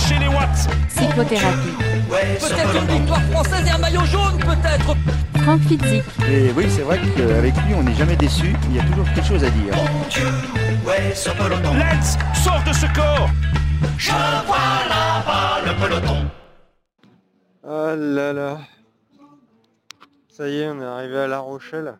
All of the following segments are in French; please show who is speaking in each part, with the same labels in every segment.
Speaker 1: chez les Watts.
Speaker 2: Cyclothérapie.
Speaker 3: Peut-être une victoire française et un maillot jaune, peut-être.
Speaker 2: Franck Fitzik.
Speaker 4: Et oui, c'est vrai qu'avec lui, on n'est jamais déçu. Il y a toujours quelque chose à dire.
Speaker 1: Lens sort de ce corps.
Speaker 5: Je vois là-bas le peloton.
Speaker 6: Ah là là. Ça y est, on est arrivé à La Rochelle.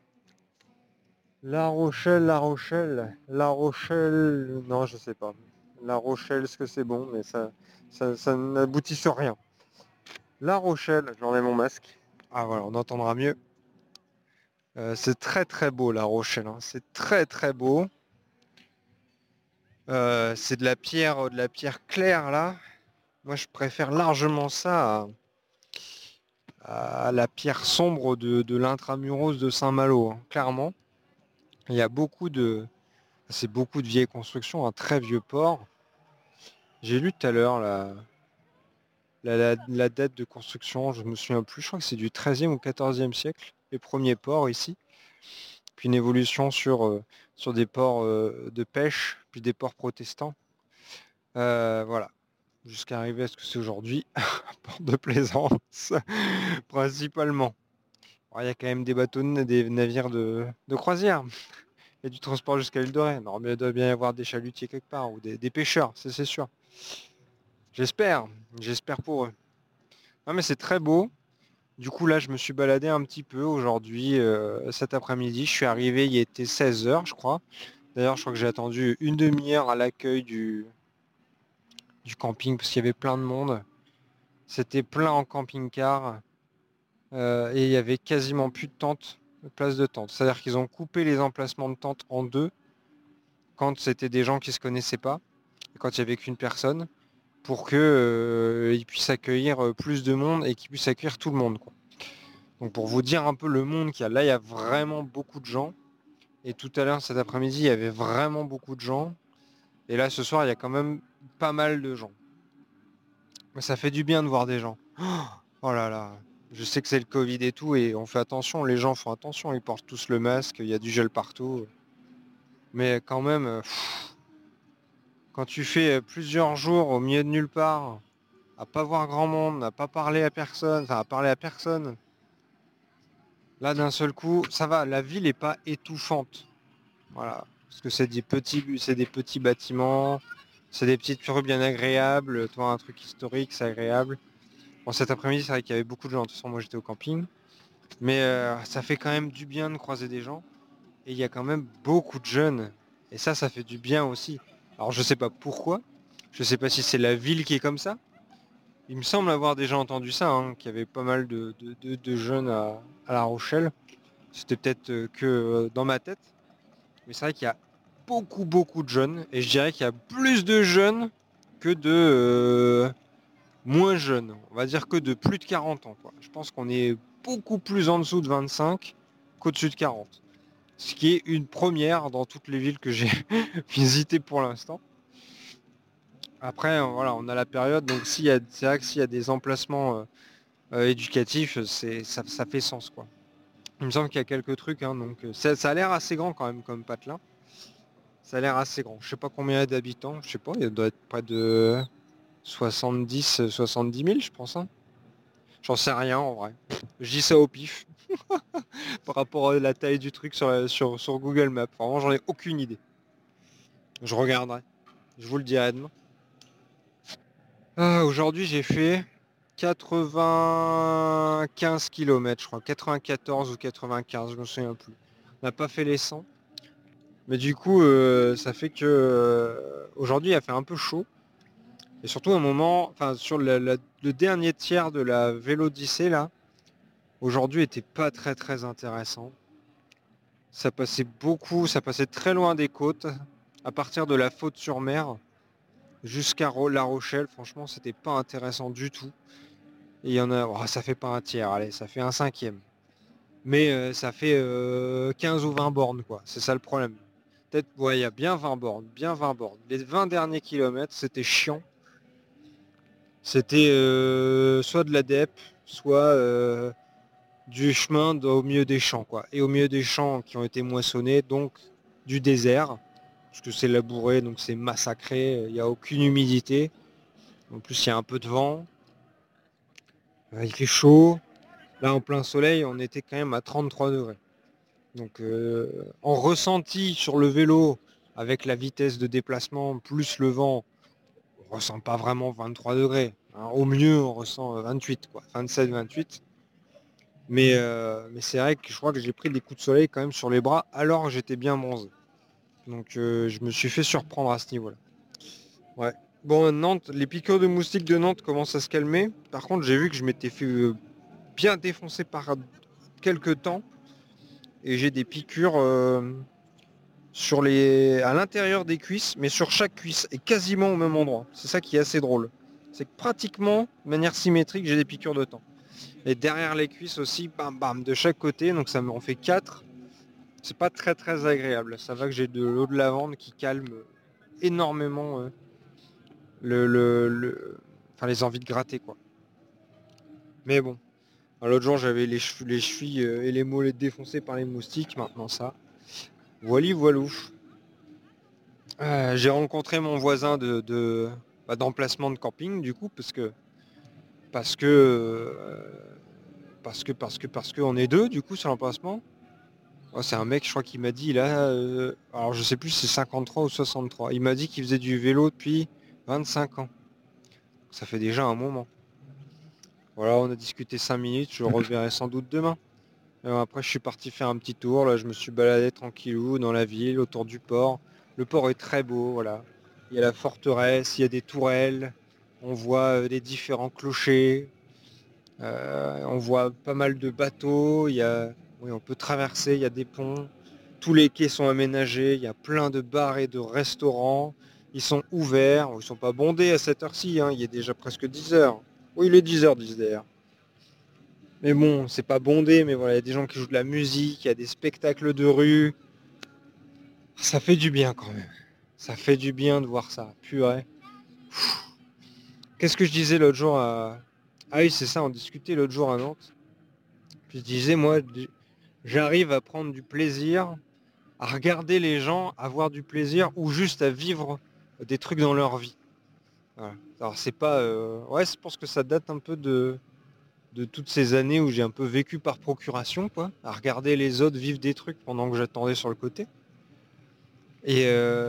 Speaker 6: La Rochelle, La Rochelle, La Rochelle... Non, je sais pas. La Rochelle, est-ce que c'est bon? Mais ça n'aboutit sur rien. La Rochelle, j'enlève mon masque. Ah voilà, on entendra mieux. C'est très très beau La Rochelle, hein. C'est très très beau. C'est de la pierre claire là. Moi je préfère largement ça à la pierre sombre de l'intramuros de Saint-Malo, hein, clairement. Il y a c'est beaucoup de vieilles constructions, un très vieux port. J'ai lu tout à l'heure la date de construction, je me souviens plus, je crois que c'est du XIIIe ou XIVe siècle, les premiers ports ici. Puis une évolution sur des ports de pêche, puis des ports protestants. Voilà. Jusqu'à arriver à ce que c'est aujourd'hui, port de plaisance, principalement. Alors, il y a quand même des bateaux, des navires de croisière. Il y a du transport jusqu'à l'île de Ré. Non, mais il doit bien y avoir des chalutiers quelque part, ou des pêcheurs, c'est sûr. J'espère pour eux. Non mais c'est très beau. Du coup là je me suis baladé un petit peu aujourd'hui, cet après-midi. Je suis arrivé, il était 16h je crois. D'ailleurs je crois que j'ai attendu une demi-heure à l'accueil du camping parce qu'il y avait plein de monde. C'était plein en camping-car et il y avait quasiment plus de tentes, de place de tente. C'est-à-dire qu'ils ont coupé les emplacements de tentes en deux quand c'était des gens qui se connaissaient pas, et quand il n'y avait qu'une personne, pour qu'ils puissent accueillir plus de monde et qu'ils puissent accueillir tout le monde, quoi. Donc pour vous dire un peu le monde qu'il y a, là il y a vraiment beaucoup de gens. Et tout à l'heure cet après-midi il y avait vraiment beaucoup de gens. Et là ce soir il y a quand même pas mal de gens. Mais ça fait du bien de voir des gens. Oh là là. Je sais que c'est le Covid et tout et on fait attention, les gens font attention, ils portent tous le masque, il y a du gel partout. Mais quand même, quand tu fais plusieurs jours au milieu de nulle part, à pas voir grand monde, à pas parler à personne, enfin à parler à personne. Là d'un seul coup, ça va, la ville est pas étouffante. Voilà. Parce que c'est des petits bâtiments, c'est des petites rues bien agréables, toi un truc historique, c'est agréable. Bon cet après-midi c'est vrai qu'il y avait beaucoup de gens, de toute façon moi j'étais au camping. Mais ça fait quand même du bien de croiser des gens. Et il y a quand même beaucoup de jeunes. Et ça fait du bien aussi. Alors je sais pas pourquoi. Je sais pas si c'est la ville qui est comme ça. Il me semble avoir déjà entendu ça, hein, qu'il y avait pas mal de jeunes à La Rochelle. C'était peut-être que dans ma tête. Mais c'est vrai qu'il y a beaucoup de jeunes. Et je dirais qu'il y a plus de jeunes que de moins jeunes. On va dire que de plus de 40 ans, quoi. Je pense qu'on est beaucoup plus en dessous de 25 qu'au-dessus de 40. Ce qui est une première dans toutes les villes que j'ai visitées pour l'instant. Après, voilà, on a la période, donc c'est vrai que s'il y a des emplacements éducatifs, ça fait sens, quoi. Il me semble qu'il y a quelques trucs, hein, donc ça a l'air assez grand quand même comme patelin. Ça a l'air assez grand. Je sais pas combien il y a d'habitants, je sais pas, il doit être près de 70 000, je pense, hein. J'en sais rien en vrai. Je dis ça au pif. Par rapport à la taille du truc sur Google Maps. Vraiment, j'en ai aucune idée. Je regarderai. Je vous le dirai demain. Aujourd'hui, j'ai fait 95 km, je crois. 94 ou 95, je me souviens plus. On n'a pas fait les 100. Mais du coup, ça fait que aujourd'hui, il a fait un peu chaud. Et surtout, un moment, enfin, sur le dernier tiers de la Vélodyssée, là, aujourd'hui était pas très intéressant. Ça passait très loin des côtes, à partir de la Faute-sur-Mer jusqu'à La Rochelle. Franchement, c'était pas intéressant du tout. Et il y en a, ça fait pas un tiers, allez, ça fait un cinquième. Mais ça fait 15 ou 20 bornes, quoi. C'est ça le problème. Peut-être, ouais, il y a bien 20 bornes, bien 20 bornes. Les 20 derniers kilomètres, c'était chiant. C'était soit de la DEP, soit du chemin au milieu des champs, quoi. Et au milieu des champs qui ont été moissonnés, donc du désert, parce que c'est labouré, donc c'est massacré, il n'y a aucune humidité. En plus, il y a un peu de vent. Il fait chaud. Là, en plein soleil, on était quand même à 33 degrés. Donc, en ressenti sur le vélo, avec la vitesse de déplacement, plus le vent, on ressent pas vraiment 23 degrés. Hein. Au mieux, on ressent 28, quoi. 27, 28. Mais c'est vrai que je crois que j'ai pris des coups de soleil quand même sur les bras, alors que j'étais bien bronzé. Donc, je me suis fait surprendre à ce niveau-là. Ouais. Bon, Nantes, les piqûres de moustiques de Nantes commencent à se calmer. Par contre, j'ai vu que je m'étais fait bien défoncer par quelques temps. Et j'ai des piqûres à l'intérieur des cuisses, mais sur chaque cuisse et quasiment au même endroit. C'est ça qui est assez drôle. C'est que pratiquement, de manière symétrique, j'ai des piqûres de temps. Et derrière les cuisses aussi, bam bam, de chaque côté, donc ça m'en fait 4. C'est pas très très agréable. Ça va que j'ai de l'eau de lavande qui calme énormément enfin, les envies de gratter, quoi. Mais bon, l'autre jour j'avais les chevilles et les mollets défoncés par les moustiques, maintenant ça. Voili voilou. J'ai rencontré mon voisin d'emplacement de camping du coup parce que on est deux du coup sur l'emplacement. Ouais, c'est un mec, je crois qu'il m'a dit là, alors je sais plus si c'est 53 ou 63. Il m'a dit qu'il faisait du vélo depuis 25 ans. Ça fait déjà un moment. Voilà, on a discuté 5 minutes, je le reverrai sans doute demain. Après je suis parti faire un petit tour, là je me suis baladé tranquillou dans la ville, autour du port. Le port est très beau, voilà. Il y a la forteresse, il y a des tourelles, on voit les différents clochers, on voit pas mal de bateaux, oui, on peut traverser, il y a des ponts, tous les quais sont aménagés, il y a plein de bars et de restaurants, ils sont ouverts, ils sont pas bondés à cette heure-ci, hein, il est déjà presque 10 heures. Oui, il est 10 heures, 10 d'ailleurs. Mais bon, c'est pas bondé, mais voilà, il y a des gens qui jouent de la musique, il y a des spectacles de rue. Ça fait du bien quand même. Ça fait du bien de voir ça. Purée. Qu'est-ce que je disais l'autre jour à... Ah oui, c'est ça, on discutait l'autre jour à Nantes. Puis je disais, moi, j'arrive à prendre du plaisir, à regarder les gens, à avoir du plaisir, ou juste à vivre des trucs dans leur vie. Voilà. Alors c'est pas... Ouais, je pense que ça date un peu de toutes ces années où j'ai un peu vécu par procuration, quoi, à regarder les autres vivre des trucs pendant que j'attendais sur le côté. Et,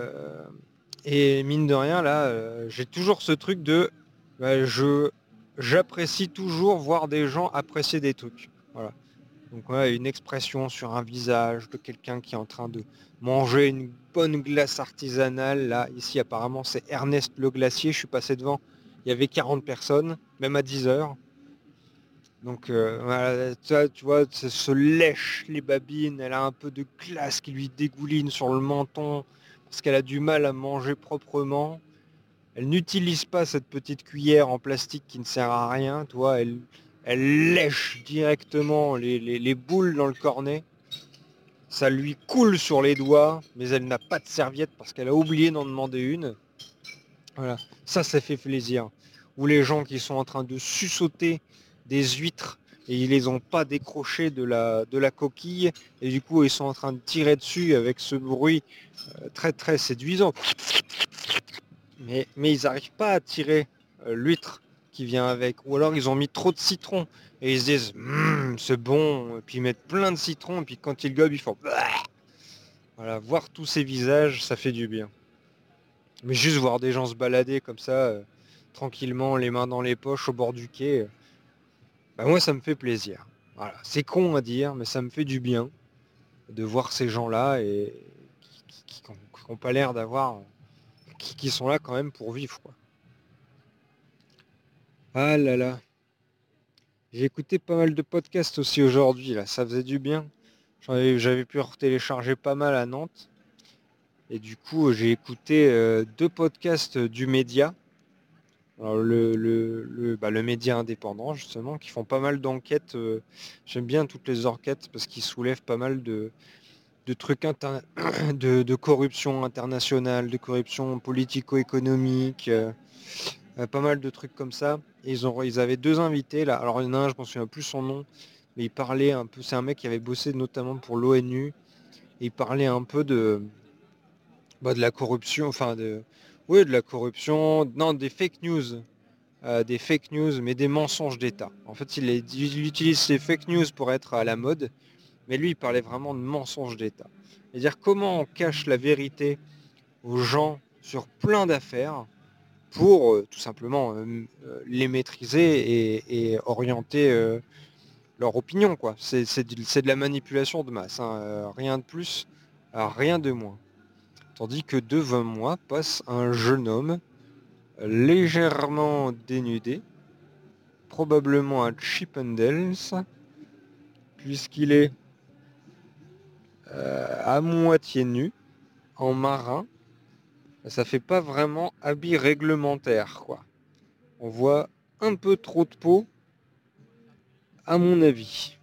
Speaker 6: et mine de rien, là, j'ai toujours ce truc de... bah, j'apprécie toujours voir des gens apprécier des trucs. Voilà. Donc ouais, une expression sur un visage de quelqu'un qui est en train de manger une bonne glace artisanale. Là, ici, apparemment, c'est Ernest Le Glacier. Je suis passé devant. Il y avait 40 personnes, même à 10 heures. Donc voilà, tu vois, ça se lèche les babines, elle a un peu de glace qui lui dégouline sur le menton parce qu'elle a du mal à manger proprement. Elle n'utilise pas cette petite cuillère en plastique qui ne sert à rien, tu vois, elle lèche directement les boules dans le cornet. Ça lui coule sur les doigts, mais elle n'a pas de serviette parce qu'elle a oublié d'en demander une. Voilà, ça fait plaisir. Ou les gens qui sont en train de sussauter des huîtres et ils les ont pas décrochées de la coquille et du coup ils sont en train de tirer dessus avec ce bruit très très séduisant. Mais ils n'arrivent pas à tirer l'huître qui vient avec. Ou alors ils ont mis trop de citron et ils se disent c'est bon, et puis ils mettent plein de citron et puis quand ils gobent ils font bah. Voilà, voir tous ces visages ça fait du bien. Mais juste voir des gens se balader comme ça, tranquillement, les mains dans les poches au bord du quai, bah moi ça me fait plaisir. Voilà. C'est con à dire, mais ça me fait du bien de voir ces gens-là et qui n'ont pas l'air d'avoir. Qui sont là quand même pour vivre, quoi. Ah là là. J'ai écouté pas mal de podcasts aussi aujourd'hui, là, ça faisait du bien. J'avais pu télécharger pas mal à Nantes. Et du coup, j'ai écouté 2 podcasts du média. Alors, le média indépendant, justement, qui font pas mal d'enquêtes. J'aime bien toutes les enquêtes parce qu'ils soulèvent pas mal de trucs de corruption internationale, de corruption politico-économique, pas mal de trucs comme ça. Et ils avaient 2 invités là. Alors il y en a un, je ne me souviens plus son nom, mais il parlait un peu. C'est un mec qui avait bossé notamment pour l'ONU. Et il parlait un peu de la corruption, enfin de la corruption, non, des fake news des fake news, mais des mensonges d'État. En fait, il utilise ces fake news pour être à la mode, mais lui, il parlait vraiment de mensonges d'État. C'est-à-dire comment on cache la vérité aux gens sur plein d'affaires pour tout simplement les maîtriser et orienter leur opinion, quoi. C'est de la manipulation de masse, hein, rien de plus, rien de moins. Tandis que devant moi passe un jeune homme légèrement dénudé, probablement un Chippendales, puisqu'il est à moitié nu, en marin. Ça fait pas vraiment habit réglementaire, quoi. On voit un peu trop de peau, à mon avis.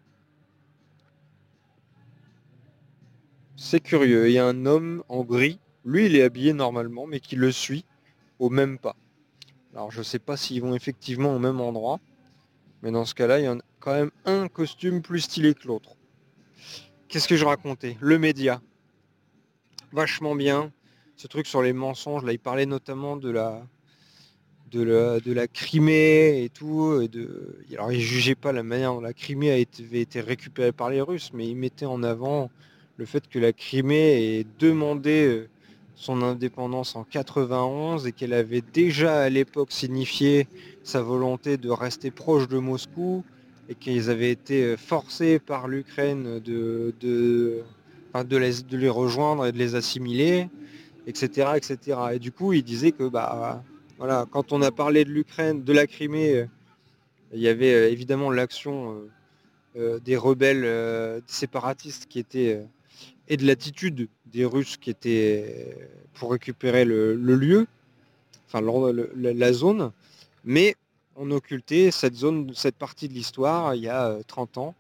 Speaker 6: C'est curieux. Il y a un homme en gris. Lui, il est habillé normalement, mais qui le suit au même pas. Alors, je sais pas s'ils vont effectivement au même endroit. Mais dans ce cas-là, il y en a quand même un costume plus stylé que l'autre. Qu'est-ce que je racontais? Le média. Vachement bien. Ce truc sur les mensonges, là, il parlait notamment de la Crimée et tout. Alors, il jugeait pas la manière dont la Crimée avait été récupérée par les Russes, mais il mettait en avant le fait que la Crimée ait demandé son indépendance en 91 et qu'elle avait déjà à l'époque signifié sa volonté de rester proche de Moscou et qu'ils avaient été forcés par l'Ukraine de les rejoindre et de les assimiler, etc., etc. Et du coup, il disait que voilà, quand on a parlé de l'Ukraine, de la Crimée, il y avait évidemment l'action des rebelles séparatistes qui étaient et de l'attitude des Russes qui étaient pour récupérer le lieu, enfin la zone, mais on occultait cette partie de l'histoire il y a 30 ans,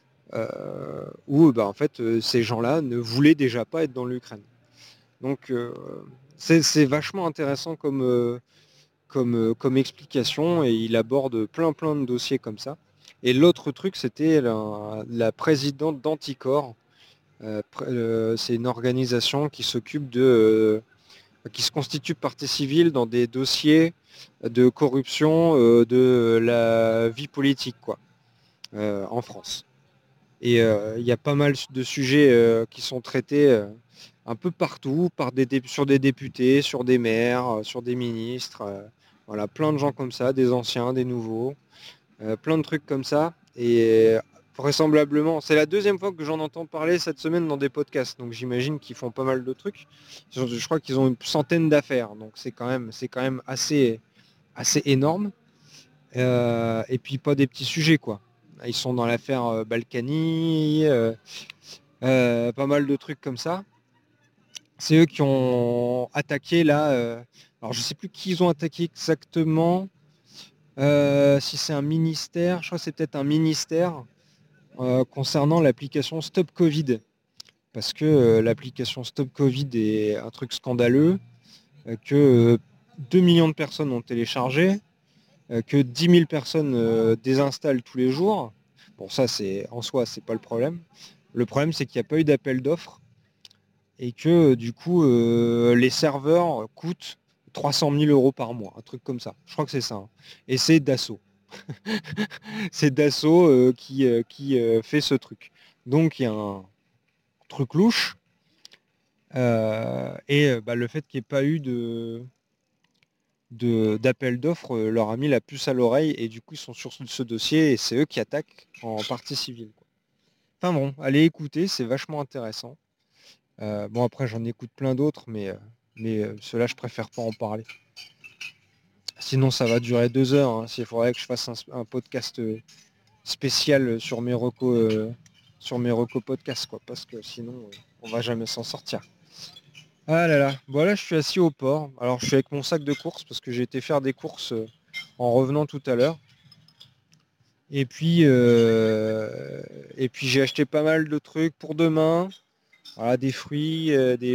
Speaker 6: où en fait ces gens-là ne voulaient déjà pas être dans l'Ukraine. Donc c'est vachement intéressant comme explication et il aborde plein de dossiers comme ça. Et l'autre truc, c'était la présidente d'Anticor. C'est une organisation qui s'occupe qui se constitue partie civile dans des dossiers de corruption de la vie politique, quoi, en France. Et il y a pas mal de sujets qui sont traités un peu partout sur des députés, sur des maires, sur des ministres, voilà, plein de gens comme ça, des anciens, des nouveaux, plein de trucs comme ça. Et vraisemblablement, c'est la deuxième fois que j'en entends parler cette semaine dans des podcasts, donc j'imagine qu'ils font pas mal de trucs. Je crois qu'ils ont une centaine d'affaires, donc c'est quand même assez énorme. Et puis pas des petits sujets, quoi. Ils sont dans l'affaire Balkany, pas mal de trucs comme ça. C'est eux qui ont attaqué là. Alors je sais plus qui ils ont attaqué exactement. Si c'est un ministère, je crois que c'est peut-être un ministère concernant l'application Stop Covid. Parce que l'application Stop Covid est un truc scandaleux, que 2 millions de personnes ont téléchargé, que 10 000 personnes désinstallent tous les jours. Bon, ça, en soi, c'est pas le problème. Le problème, c'est qu'il n'y a pas eu d'appel d'offres et que du coup, les serveurs coûtent 300 000 euros par mois, un truc comme ça. Je crois que c'est ça, hein. Et c'est Dassault. C'est Dassault qui fait ce truc. Donc, il y a un truc louche. Le fait qu'il n'y ait pas eu d'appel d'offres leur a mis la puce à l'oreille et du coup ils sont sur ce dossier et c'est eux qui attaquent en partie civile, quoi. Enfin bon, allez écouter, c'est vachement intéressant. Bon après j'en écoute plein d'autres mais ceux-là je préfère pas en parler. Sinon ça va durer 2 heures, hein. Il faudrait que je fasse un podcast spécial sur mes recos podcasts, quoi, parce que sinon on va jamais s'en sortir. Ah là là, voilà, je suis assis au port. Alors je suis avec mon sac de courses parce que j'ai été faire des courses en revenant tout à l'heure. Et puis j'ai acheté pas mal de trucs pour demain. Voilà, des fruits,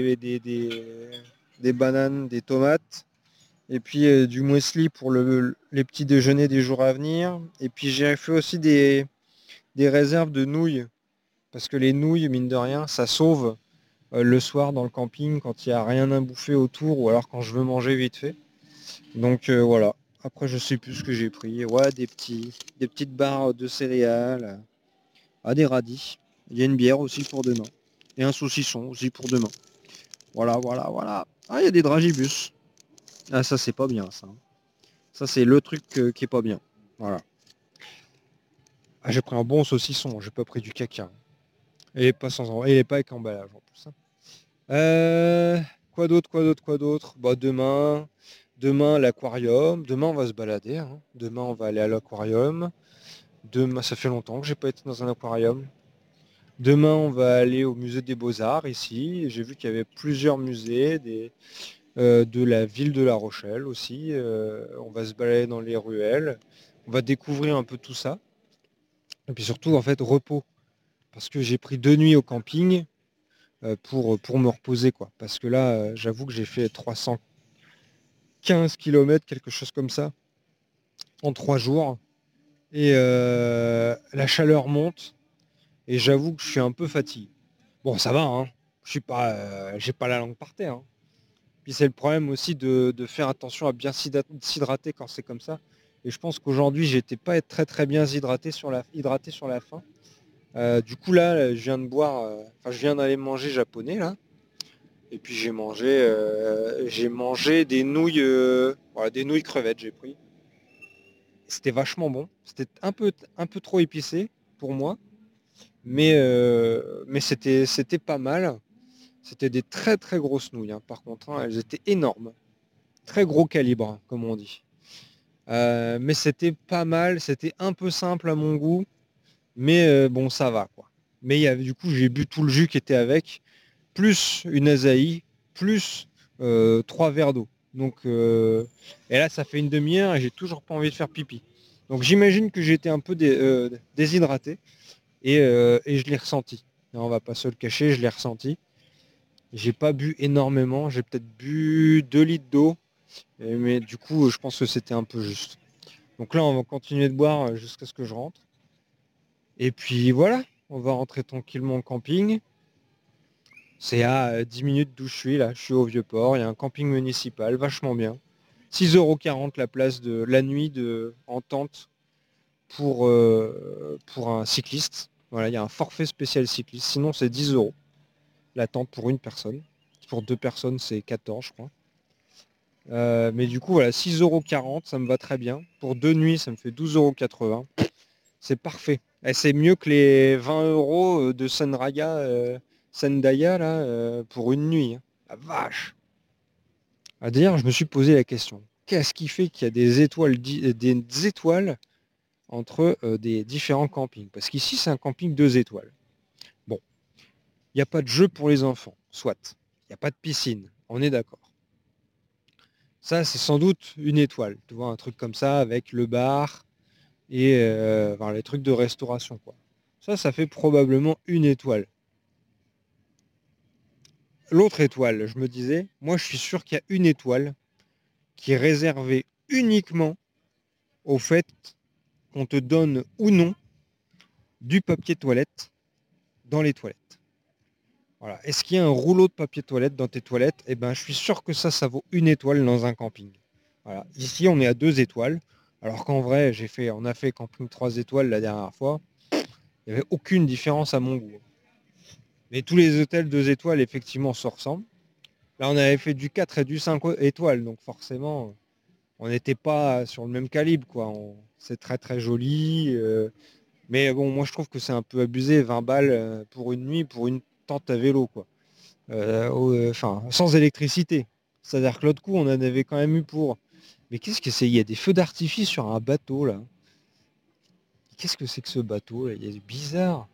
Speaker 6: des bananes, des tomates. Et puis du muesli pour les petits déjeuners des jours à venir. Et puis j'ai fait aussi des réserves de nouilles. Parce que les nouilles, mine de rien, ça sauve le soir dans le camping quand il n'y a rien à bouffer autour ou alors quand je veux manger vite fait. Donc voilà. Après, je sais plus ce que j'ai pris. Ouais, des petites barres de céréales. Ah, des radis. Il y a une bière aussi pour demain. Et un saucisson aussi pour demain. Voilà, voilà, voilà. Ah, il y a des dragibus. Ah, ça, c'est pas bien, ça. Ça, c'est le truc qui est pas bien. Voilà. Ah, j'ai pris un bon saucisson. J'ai pas pris du caca. Et pas sans, et pas avec emballage en plus, hein. Euh, quoi d'autre, quoi d'autre, quoi d'autre? Bah, demain l'aquarium. Demain, on va se balader, hein. Demain, on va aller à l'aquarium. Demain, ça fait longtemps que j'ai pas été dans un aquarium. Demain, on va aller au musée des Beaux-Arts ici. J'ai vu qu'il y avait plusieurs musées, de la ville de La Rochelle aussi. On va se balader dans les ruelles. On va découvrir un peu tout ça. Et puis surtout, en fait, repos. Parce que j'ai pris 2 nuits au camping pour me reposer, quoi. Parce que là, j'avoue que j'ai fait 315 km, quelque chose comme ça, en 3 jours. Et la chaleur monte. Et j'avoue que je suis un peu fatigué. Bon, ça va, hein. Je suis pas, j'ai pas la langue par terre, hein. Puis c'est le problème aussi de faire attention à bien s'hydrater quand c'est comme ça. Et je pense qu'aujourd'hui, j'étais pas très très bien hydraté sur la fin. Du coup là, je viens de boire, enfin je viens d'aller manger japonais là. Et puis j'ai mangé des nouilles, voilà, des nouilles crevettes j'ai pris. C'était vachement bon. C'était un peu trop épicé pour moi, mais c'était pas mal. C'était des très très grosses nouilles, hein. Par contre, hein, elles étaient énormes. Très gros calibre, hein, comme on dit. Mais c'était pas mal, c'était un peu simple à mon goût, mais bon, ça va, quoi. Mais du coup, j'ai bu tout le jus qui était avec, plus une azaï, plus 3 verres d'eau. Donc, et là, ça fait une demi-heure et j'ai toujours pas envie de faire pipi. Donc j'imagine que j'étais un peu déshydraté et je l'ai ressenti. Non, on va pas se le cacher, je l'ai ressenti. J'ai pas bu énormément, j'ai peut-être bu 2 litres d'eau, mais du coup, je pense que c'était un peu juste. Donc là, on va continuer de boire jusqu'à ce que je rentre. Et puis voilà, on va rentrer tranquillement au camping. C'est à 10 minutes d'où je suis là, je suis au Vieux-Port, il y a un camping municipal, vachement bien. 6,40 € la place de la nuit en tente pour un cycliste. Voilà, il y a un forfait spécial cycliste, sinon c'est 10 € la tente pour une personne. Pour 2 personnes, c'est 14, je crois. Mais du coup, voilà, 6,40 €, ça me va très bien. Pour 2 nuits, ça me fait 12,80 €. C'est parfait. Et c'est mieux que les 20 € de Sendaya là, pour une nuit, hein. La vache. D'ailleurs, je me suis posé la question. Qu'est-ce qui fait qu'il y a des étoiles entre des différents campings? Parce qu'ici, c'est un camping 2 étoiles. Bon, il n'y a pas de jeu pour les enfants, soit. Il n'y a pas de piscine, on est d'accord. Ça, c'est sans doute une étoile. Tu vois, un truc comme ça avec le bar et enfin, les trucs de restauration, quoi. Ça fait probablement une étoile. L'autre étoile, je me disais, moi je suis sûr qu'il y a une étoile qui est réservée uniquement au fait qu'on te donne ou non du papier toilette dans les toilettes. Voilà. Est-ce qu'il y a un rouleau de papier toilette dans tes toilettes? Eh ben, je suis sûr que ça vaut une étoile dans un camping. Voilà. Ici, on est à 2 étoiles. Alors qu'en vrai, on a fait camping 3 étoiles la dernière fois. Il n'y avait aucune différence à mon goût. Mais tous les hôtels 2 étoiles, effectivement, se ressemblent. Là, on avait fait du 4 et du 5 étoiles. Donc forcément, on n'était pas sur le même calibre, quoi. C'est très très joli. Mais bon, moi, je trouve que c'est un peu abusé. 20 balles pour une nuit, pour une tente à vélo, quoi. Enfin, sans électricité. C'est-à-dire que l'autre coup, on en avait quand même eu pour... Mais qu'est-ce que c'est? Il y a des feux d'artifice sur un bateau, là. Qu'est-ce que c'est que ce bateau, là? Il est bizarre.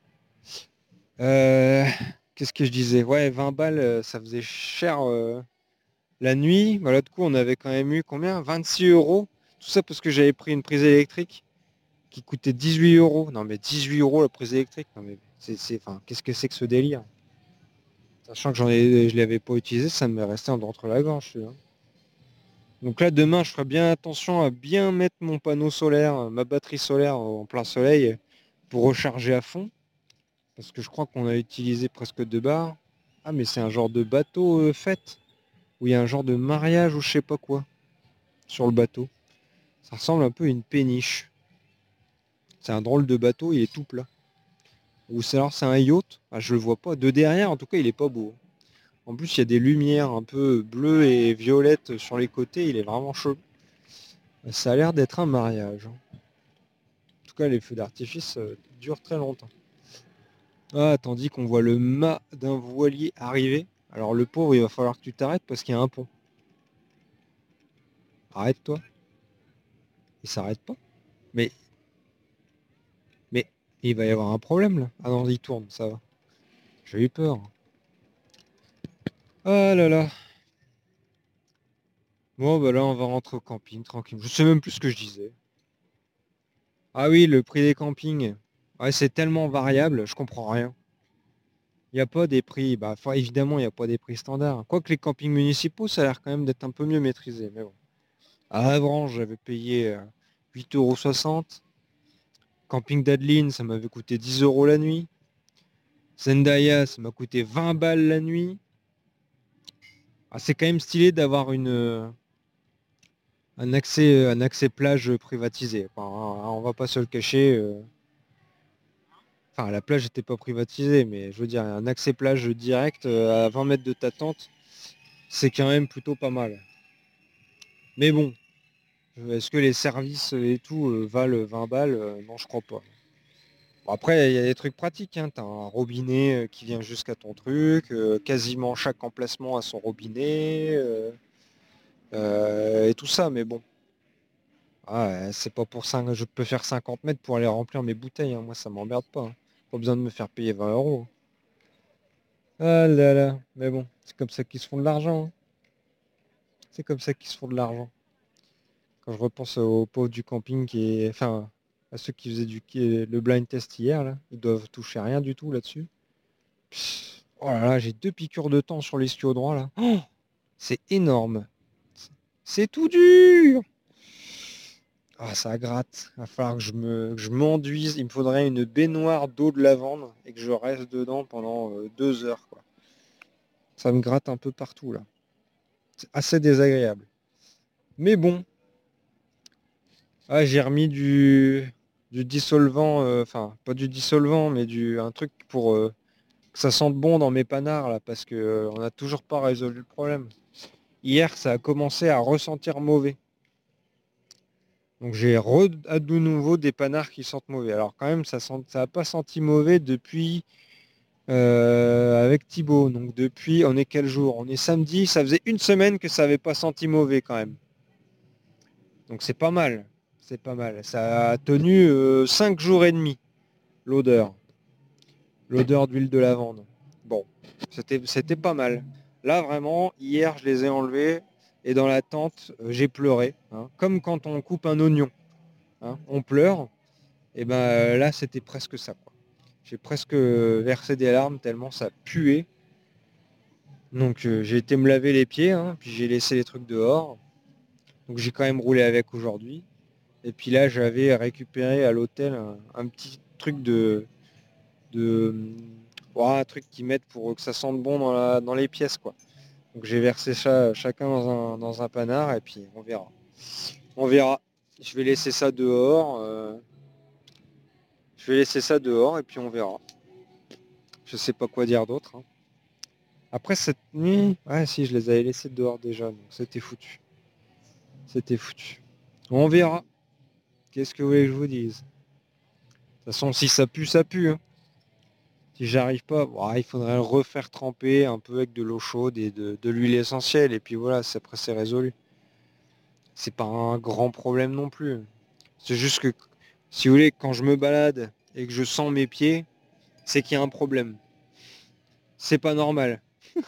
Speaker 6: Qu'est-ce que je disais? Ouais, 20 balles, ça faisait cher la nuit. Bah, l'autre coup, on avait quand même eu combien? 26 €. Tout ça parce que j'avais pris une prise électrique qui coûtait 18 €. Non, mais 18 € la prise électrique. Non, mais enfin, qu'est-ce que c'est que ce délire? Sachant que je l'avais pas utilisé, ça me restait entre la gorge, celui-là. Donc là, demain, je ferai bien attention à bien mettre mon panneau solaire, ma batterie solaire en plein soleil pour recharger à fond. Parce que je crois qu'on a utilisé presque 2 bars. Ah, mais c'est un genre de bateau fête. Où il y a un genre de mariage ou je sais pas quoi sur le bateau. Ça ressemble un peu à une péniche. C'est un drôle de bateau, il est tout plat. Ou c'est alors c'est un yacht. Ah, je le vois pas. De derrière, en tout cas, il est pas beau. En plus, il y a des lumières un peu bleues et violettes sur les côtés. Il est vraiment chaud. Ça a l'air d'être un mariage. En tout cas, les feux d'artifice durent très longtemps. Ah, tandis qu'on voit le mât d'un voilier arriver. Alors le pauvre, il va falloir que tu t'arrêtes parce qu'il y a un pont. Arrête-toi. Il s'arrête pas. Mais, mais, il va y avoir un problème là. Ah non, il tourne, ça va. J'ai eu peur. Ah là là. Bon, bah là, on va rentrer au camping, tranquille. Je sais même plus ce que je disais. Ah oui, le prix des campings. Ouais, c'est tellement variable, je comprends rien. Il n'y a pas des prix, bah, évidemment, il n'y a pas des prix standards. Quoique les campings municipaux, ça a l'air quand même d'être un peu mieux maîtrisé. Mais bon. À Avranches, j'avais payé 8,60 €. Camping d'Adeline, ça m'avait coûté 10 € la nuit. Zendaya, ça m'a coûté 20 balles la nuit. Ah, c'est quand même stylé d'avoir un accès plage privatisé. Enfin, on va pas se le cacher. Enfin, la plage n'était pas privatisée, mais je veux dire, un accès plage direct à 20 mètres de ta tente, c'est quand même plutôt pas mal. Mais bon, est-ce que les services et tout valent 20 balles? Non, je crois pas. Bon, après, il y a des trucs pratiques, hein. T'as un robinet qui vient jusqu'à ton truc, quasiment chaque emplacement a son robinet, et tout ça, mais bon. Ah, c'est pas pour ça, je peux faire 50 mètres pour aller remplir mes bouteilles, hein. Moi, ça m'emmerde pas, hein. Pas besoin de me faire payer 20 €. Ah là là, mais bon, c'est comme ça qu'ils se font de l'argent, hein. C'est comme ça qu'ils se font de l'argent. Quand je repense aux pauvres du camping enfin, à ceux qui faisaient le blind test hier, là, ils doivent toucher rien du tout là-dessus. Oh là là, j'ai 2 piqûres de temps sur l'ischio droit là. Oh, c'est énorme. C'est tout dur. Ah, ça gratte. Il va falloir que je m'enduise. Il me faudrait une baignoire d'eau de lavande et que je reste dedans pendant 2 heures, quoi. Ça me gratte un peu partout là. C'est assez désagréable. Mais bon. Ah, j'ai remis du dissolvant, enfin pas du dissolvant, mais un truc pour que ça sente bon dans mes panards là, parce que on n'a toujours pas résolu le problème. Hier, ça a commencé à ressentir mauvais. Donc j'ai à de nouveau des panards qui sentent mauvais. Alors quand même, ça n'a pas senti mauvais depuis avec Thibaut. Donc depuis, on est quel jour? On est samedi, ça faisait une semaine que ça n'avait pas senti mauvais quand même. Donc c'est pas mal. C'est pas mal. Ça a tenu 5 jours et demi, l'odeur. L'odeur d'huile de lavande. Bon, c'était pas mal. Là vraiment, hier je les ai enlevés et dans la tente, j'ai pleuré, hein. Comme quand on coupe un oignon, hein, on pleure. Et ben là c'était presque ça, quoi. J'ai presque versé des larmes tellement ça puait. Donc j'ai été me laver les pieds, hein, puis j'ai laissé les trucs dehors. Donc j'ai quand même roulé avec aujourd'hui. Et puis là j'avais récupéré à l'hôtel un petit truc un truc qu'ils mettent pour que ça sente bon dans les pièces, quoi. Donc j'ai versé ça chacun dans un panard et puis on verra. On verra. Je vais laisser ça dehors. Je vais laisser ça dehors et puis on verra. Je sais pas quoi dire d'autre, hein. Après cette nuit, ouais si je les avais laissés dehors déjà, donc c'était foutu. C'était foutu. On verra. Qu'est-ce que vous voulez que je vous dise? De toute façon, si ça pue, ça pue, hein. Si j'arrive pas, il faudrait le refaire tremper un peu avec de l'eau chaude et de l'huile essentielle. Et puis voilà, après c'est résolu. C'est pas un grand problème non plus. C'est juste que, si vous voulez, quand je me balade et que je sens mes pieds, c'est qu'il y a un problème. C'est pas normal.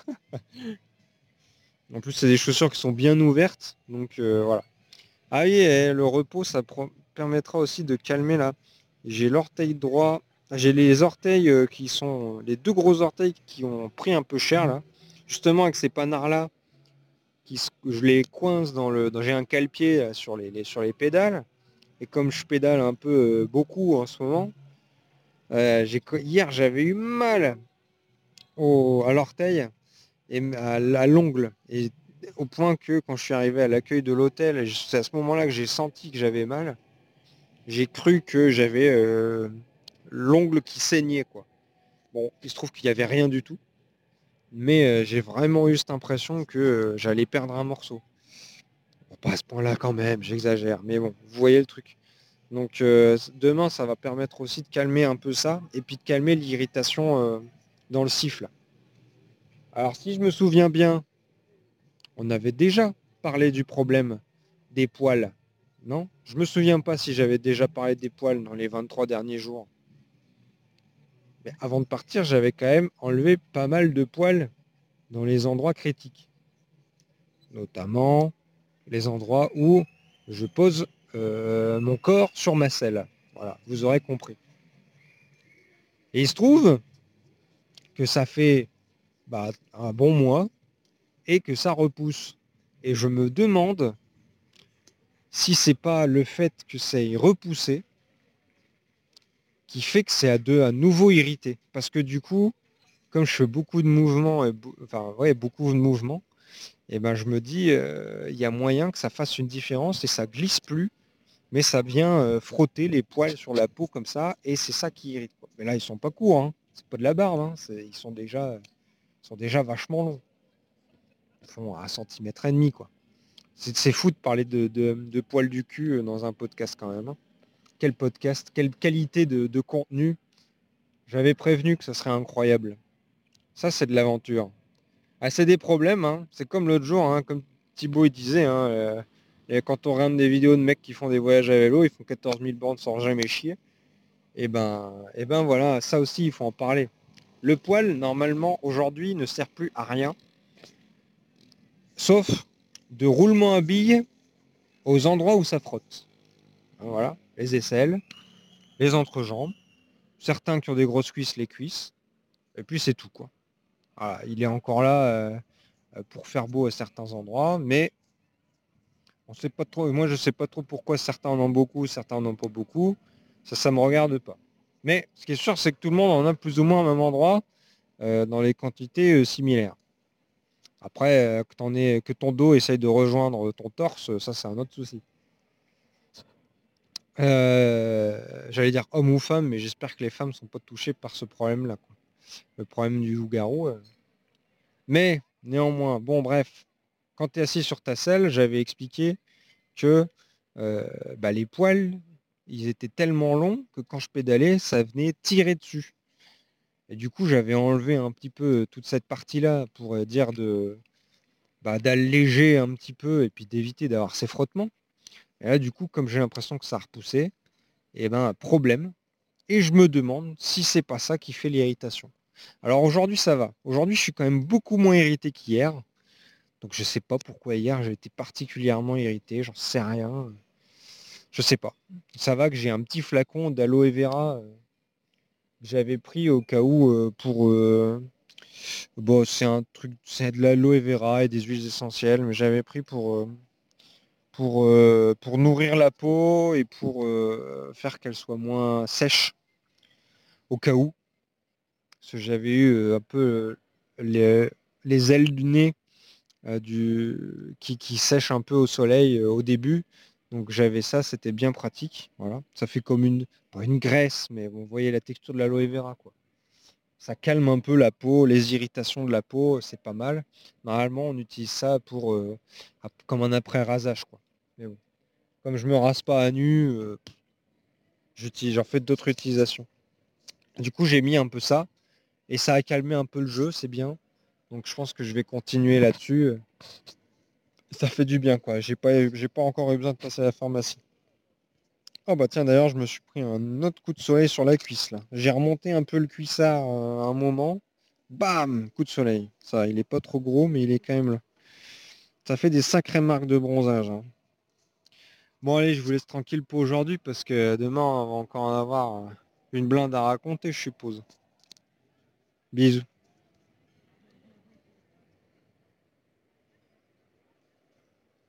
Speaker 6: En plus, c'est des chaussures qui sont bien ouvertes. Donc voilà. Ah oui, et le repos, ça permettra aussi de calmer là. J'ai l'orteil droit. J'ai les orteils qui sont les 2 gros orteils qui ont pris un peu cher là. Justement avec ces panards là, je les coince j'ai un cale-pied sur les pédales. Et comme je pédale un peu beaucoup en ce moment, hier j'avais eu mal à l'orteil et à l'ongle. Et au point que quand je suis arrivé à l'accueil de l'hôtel, c'est à ce moment-là que j'ai senti que j'avais mal. J'ai cru que j'avais l'ongle qui saignait, quoi. Bon, il se trouve qu'il n'y avait rien du tout. Mais j'ai vraiment eu cette impression que j'allais perdre un morceau. Bon, pas à ce point-là quand même, j'exagère. Mais bon, vous voyez le truc. Donc demain, ça va permettre aussi de calmer un peu ça. Et puis de calmer l'irritation dans le siffle. Alors si je me souviens bien, on avait déjà parlé du problème des poils. Non? Je me souviens pas si j'avais déjà parlé des poils dans les 23 derniers jours. Mais avant de partir, j'avais quand même enlevé pas mal de poils dans les endroits critiques. Notamment les endroits où je pose mon corps sur ma selle. Voilà, vous aurez compris. Et il se trouve que ça fait un bon mois et que ça repousse. Et je me demande si c'est pas le fait que ça ait repoussé qui fait que c'est à nouveau irrité. Parce que du coup, comme je fais beaucoup de mouvements, beaucoup de mouvements, et ben je me dis, il y a moyen que ça fasse une différence et ça glisse plus, mais ça vient frotter les poils sur la peau comme ça, et c'est ça qui irrite, quoi. Mais là, ils sont pas courts, hein. C'est pas de la barbe, hein. Ils sont déjà vachement longs. Ils font 1,5 cm, quoi. C'est fou de parler de poils du cul dans un podcast quand même, hein. Quel podcast, quelle qualité de contenu. J'avais prévenu que ça serait incroyable. Ça, c'est de l'aventure. Ah, c'est des problèmes, hein. C'est comme l'autre jour, hein, comme Thibaut il disait, hein, et quand on regarde des vidéos de mecs qui font des voyages à vélo, ils font 14 000 bornes sans jamais chier. Et ben voilà, ça aussi, il faut en parler. Le poil, normalement, aujourd'hui, ne sert plus à rien, sauf de roulement à billes aux endroits où ça frotte. Voilà, les aisselles, les entrejambes, certains qui ont des grosses cuisses, les cuisses, et puis c'est tout, quoi. Voilà, il est encore là pour faire beau à certains endroits, mais on sait pas trop. Moi, je sais pas trop pourquoi certains en ont beaucoup, certains en ont pas beaucoup. Ça me regarde pas. Mais ce qui est sûr, c'est que tout le monde en a plus ou moins au même endroit, dans les quantités similaires. Après, que ton dos essaye de rejoindre ton torse, ça c'est un autre souci. J'allais dire homme ou femme, mais j'espère que les femmes sont pas touchées par ce problème-là, quoi. Le problème du loup-garou. Mais néanmoins, bon bref, quand tu es assis sur ta selle, j'avais expliqué que les poils, ils étaient tellement longs que quand je pédalais, ça venait tirer dessus. Et du coup, j'avais enlevé un petit peu toute cette partie-là pour dire d'alléger un petit peu et puis d'éviter d'avoir ces frottements. Et là, du coup, comme j'ai l'impression que ça a repoussé, et ben problème. Et je me demande si c'est pas ça qui fait l'irritation. Alors aujourd'hui, ça va. Aujourd'hui, je suis quand même beaucoup moins irrité qu'hier. Donc je sais pas pourquoi hier j'ai été particulièrement irrité, j'en sais rien. Je sais pas. Ça va que j'ai un petit flacon d'aloe vera que j'avais pris au cas où bon, c'est un truc, c'est de l'aloe vera et des huiles essentielles, mais j'avais pris pour nourrir la peau et pour faire qu'elle soit moins sèche au cas où. Parce que j'avais eu un peu les ailes du nez qui sèchent un peu au soleil au début. Donc j'avais ça, c'était bien pratique. Voilà. Ça fait comme pas une graisse, mais bon, vous voyez la texture de l'aloe vera, quoi. Ça calme un peu la peau, les irritations de la peau, c'est pas mal. Normalement, on utilise ça comme un après-rasage, quoi. Mais bon, comme je me rase pas à nu, j'en fais d'autres utilisations. Du coup, j'ai mis un peu ça et ça a calmé un peu le jeu, c'est bien. Donc je pense que je vais continuer là-dessus. Ça fait du bien, quoi. J'ai pas encore eu besoin de passer à la pharmacie. Oh bah tiens, d'ailleurs, je me suis pris un autre coup de soleil sur la cuisse, là. J'ai remonté un peu le cuissard à un moment. Bam! Coup de soleil. Ça, il est pas trop gros, mais il est quand même là. Ça fait des sacrées marques de bronzage, hein. Bon, allez, je vous laisse tranquille pour aujourd'hui, parce que demain, on va encore en avoir une blinde à raconter, je suppose. Bisous.